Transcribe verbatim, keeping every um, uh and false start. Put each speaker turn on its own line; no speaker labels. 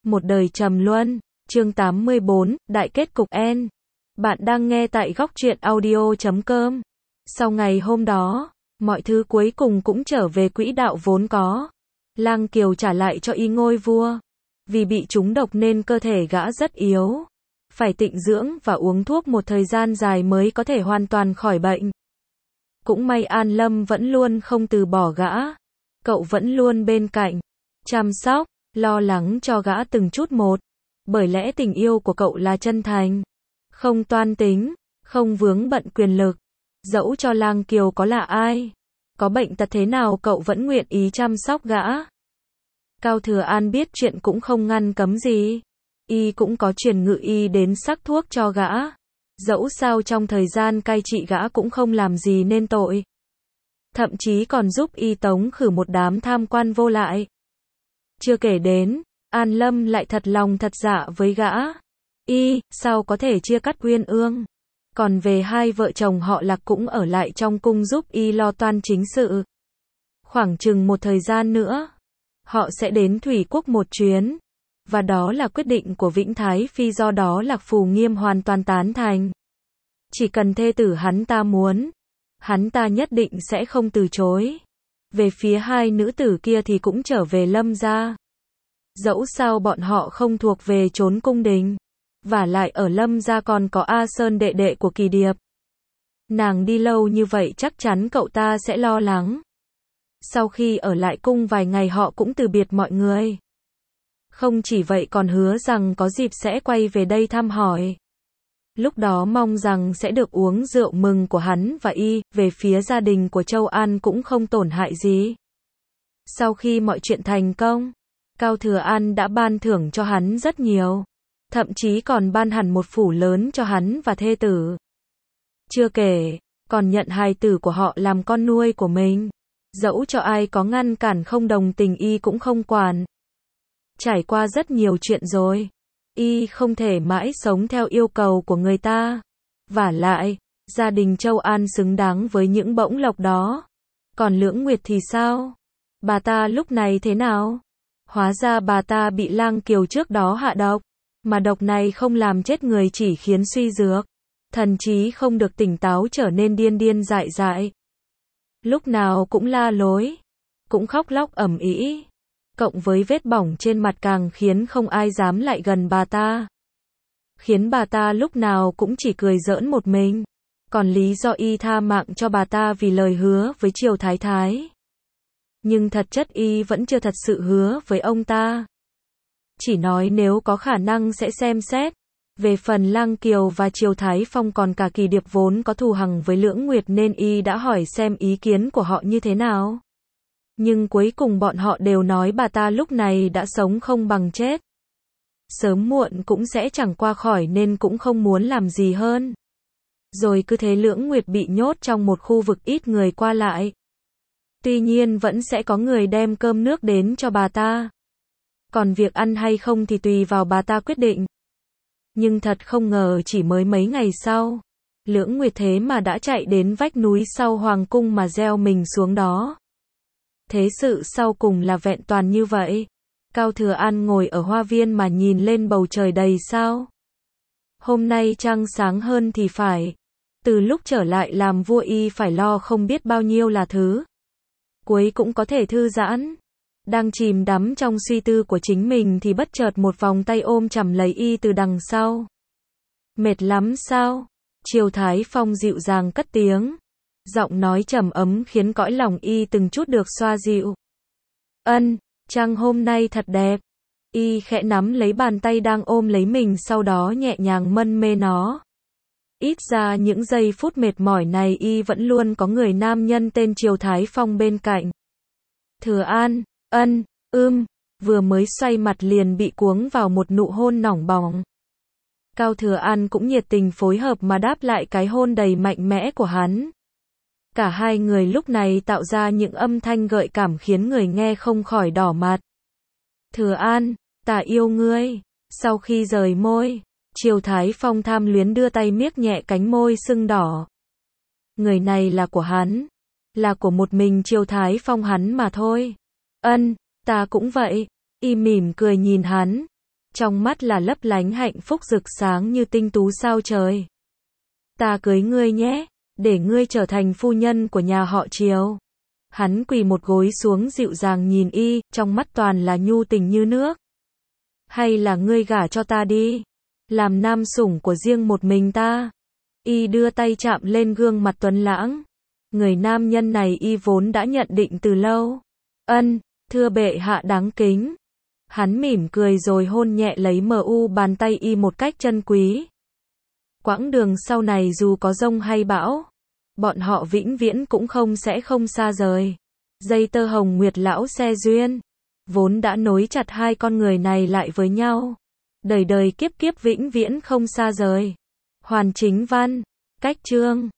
Một đời trầm luân, chương tám mươi bốn, đại kết cục N. Bạn đang nghe tại góc truyện audio chấm com. Sau ngày hôm đó, mọi thứ cuối cùng cũng trở về quỹ đạo vốn có. Lang Kiều trả lại cho y ngôi vua. Vì bị trúng độc nên cơ thể gã rất yếu. Phải tịnh dưỡng và uống thuốc một thời gian dài mới có thể hoàn toàn khỏi bệnh. Cũng may An Lâm vẫn luôn không từ bỏ gã. Cậu vẫn luôn bên cạnh, chăm sóc, lo lắng cho gã từng chút một. Bởi lẽ tình yêu của cậu là chân thành, không toan tính, không vướng bận quyền lực. Dẫu cho Lang Kiều có là ai, có bệnh tật thế nào cậu vẫn nguyện ý chăm sóc gã. Cao Thừa An biết chuyện cũng không ngăn cấm gì. Y cũng có truyền ngự y đến sắc thuốc cho gã. Dẫu sao trong thời gian cai trị gã cũng không làm gì nên tội. Thậm chí còn giúp y tống khử một đám tham quan vô lại. Chưa kể đến, An Lâm lại thật lòng thật dạ với gã. Y, sao có thể chia cắt uyên ương. Còn về hai vợ chồng họ Lạc cũng ở lại trong cung giúp y lo toan chính sự. Khoảng chừng một thời gian nữa, họ sẽ đến Thủy Quốc một chuyến. Và đó là quyết định của Vĩnh Thái Phi, do đó Lạc Phù Nghiêm hoàn toàn tán thành. Chỉ cần thê tử hắn ta muốn, hắn ta nhất định sẽ không từ chối. Về phía hai nữ tử kia thì cũng trở về Lâm gia. Dẫu sao bọn họ không thuộc về trốn cung đình. Vả lại ở Lâm gia còn có A Sơn đệ đệ của Kỳ Điệp. Nàng đi lâu như vậy chắc chắn cậu ta sẽ lo lắng. Sau khi ở lại cung vài ngày họ cũng từ biệt mọi người. Không chỉ vậy còn hứa rằng có dịp sẽ quay về đây thăm hỏi. Lúc đó mong rằng sẽ được uống rượu mừng của hắn và y. Về phía gia đình của Châu An cũng không tổn hại gì. Sau khi mọi chuyện thành công, Cao Thừa An đã ban thưởng cho hắn rất nhiều. Thậm chí còn ban hẳn một phủ lớn cho hắn và thê tử. Chưa kể, còn nhận hài tử của họ làm con nuôi của mình. Dẫu cho ai có ngăn cản không đồng tình y cũng không quản. Trải qua rất nhiều chuyện rồi, y không thể mãi sống theo yêu cầu của người ta. Vả lại, gia đình Châu An xứng đáng với những bổng lộc đó. Còn Lưỡng Nguyệt thì sao? Bà ta lúc này thế nào? Hóa ra bà ta bị Lang Kiều trước đó hạ độc. Mà độc này không làm chết người, chỉ khiến suy dược. Thần trí không được tỉnh táo, trở nên điên điên dại dại. Lúc nào cũng la lối, cũng khóc lóc ầm ĩ. Cộng với vết bỏng trên mặt càng khiến không ai dám lại gần bà ta. Khiến bà ta lúc nào cũng chỉ cười giỡn một mình. Còn lý do y tha mạng cho bà ta vì lời hứa với Triều Thái Thái. Nhưng thật chất y vẫn chưa thật sự hứa với ông ta. Chỉ nói nếu có khả năng sẽ xem xét. Về phần Lang Kiều và Triều Thái Phong còn cả Kỳ Điệp vốn có thù hằn với Lưỡng Nguyệt nên y đã hỏi xem ý kiến của họ như thế nào. Nhưng cuối cùng bọn họ đều nói bà ta lúc này đã sống không bằng chết. Sớm muộn cũng sẽ chẳng qua khỏi nên cũng không muốn làm gì hơn. Rồi cứ thế Lưỡng Nguyệt bị nhốt trong một khu vực ít người qua lại. Tuy nhiên vẫn sẽ có người đem cơm nước đến cho bà ta. Còn việc ăn hay không thì tùy vào bà ta quyết định. Nhưng thật không ngờ chỉ mới mấy ngày sau, Lưỡng Nguyệt thế mà đã chạy đến vách núi sau hoàng cung mà gieo mình xuống đó. Thế sự sau cùng là vẹn toàn như vậy. Cao Thừa An ngồi ở hoa viên mà nhìn lên bầu trời đầy sao. Hôm nay trăng sáng hơn thì phải. Từ lúc trở lại làm vua y phải lo không biết bao nhiêu là thứ. Cuối cũng có thể thư giãn. Đang chìm đắm trong suy tư của chính mình thì bất chợt một vòng tay ôm chầm lấy y từ đằng sau. Mệt lắm sao? Triều Thái Phong dịu dàng cất tiếng. Giọng nói trầm ấm khiến cõi lòng y từng chút được xoa dịu. Ân, trăng hôm nay thật đẹp. Y khẽ nắm lấy bàn tay đang ôm lấy mình, sau đó nhẹ nhàng mân mê nó. Ít ra những giây phút mệt mỏi này y vẫn luôn có người nam nhân tên Triều Thái Phong bên cạnh. Thừa An, ân, ưm, vừa mới xoay mặt liền bị cuống vào một nụ hôn nỏng bỏng. Cao Thừa An cũng nhiệt tình phối hợp mà đáp lại cái hôn đầy mạnh mẽ của hắn. Cả hai người lúc này tạo ra những âm thanh gợi cảm khiến người nghe không khỏi đỏ mặt. Thừa An, ta yêu ngươi. Sau khi rời môi, Triều Thái Phong tham luyến đưa tay miết nhẹ cánh môi sưng đỏ. Người này là của hắn. Là của một mình Triều Thái Phong hắn mà thôi. Ân, ta cũng vậy. Y mỉm cười nhìn hắn. trong mắt là lấp lánh hạnh phúc rực sáng như tinh tú sao trời. Ta cưới ngươi nhé, để ngươi trở thành phu nhân của nhà họ Triều. Hắn quỳ một gối xuống dịu dàng nhìn y, trong mắt toàn là nhu tình như nước. Hay là ngươi gả cho ta đi, làm nam sủng của riêng một mình ta. Y đưa tay chạm lên gương mặt tuấn lãng. Người nam nhân này y vốn đã nhận định từ lâu. Ân, thưa bệ hạ đáng kính. Hắn mỉm cười rồi hôn nhẹ lấy mờ u bàn tay y một cách chân quý. Quãng đường sau này dù có giông hay bão, bọn họ vĩnh viễn cũng không sẽ không xa rời. Dây tơ hồng nguyệt lão xe duyên, vốn đã nối chặt hai con người này lại với nhau. Đời đời kiếp kiếp vĩnh viễn không xa rời. Hoàn Chính Văn, Cách Chương.